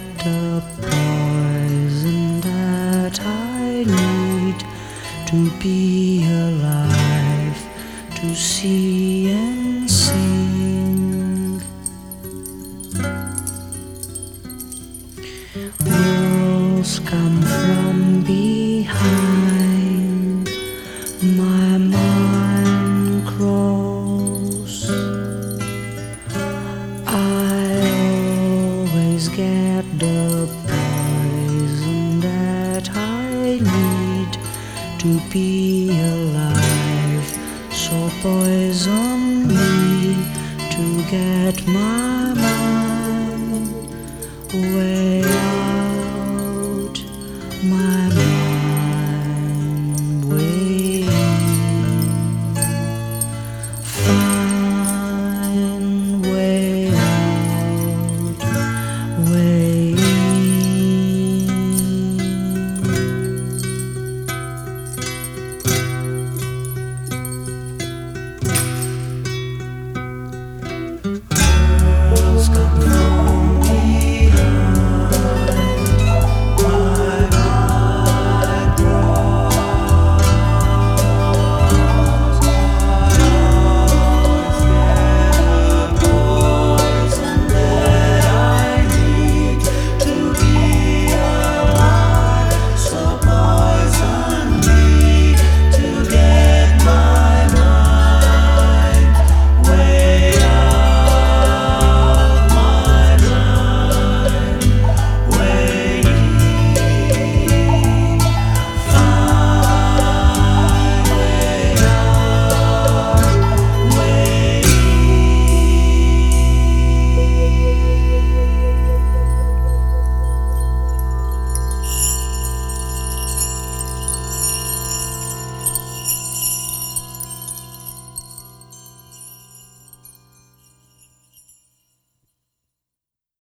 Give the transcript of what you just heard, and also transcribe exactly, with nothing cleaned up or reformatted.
the poison that I need to be alive, to see and sing. Walls come from behind, my mind grows. I always get the poison that I need to be alive, so poison me to get my mind away.